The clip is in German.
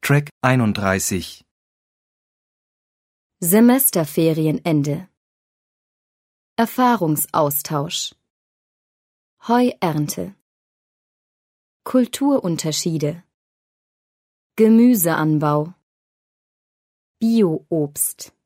Track 31. Semesterferienende. Erfahrungsaustausch. Heuernte. Kulturunterschiede. Gemüseanbau. Bio-Obst.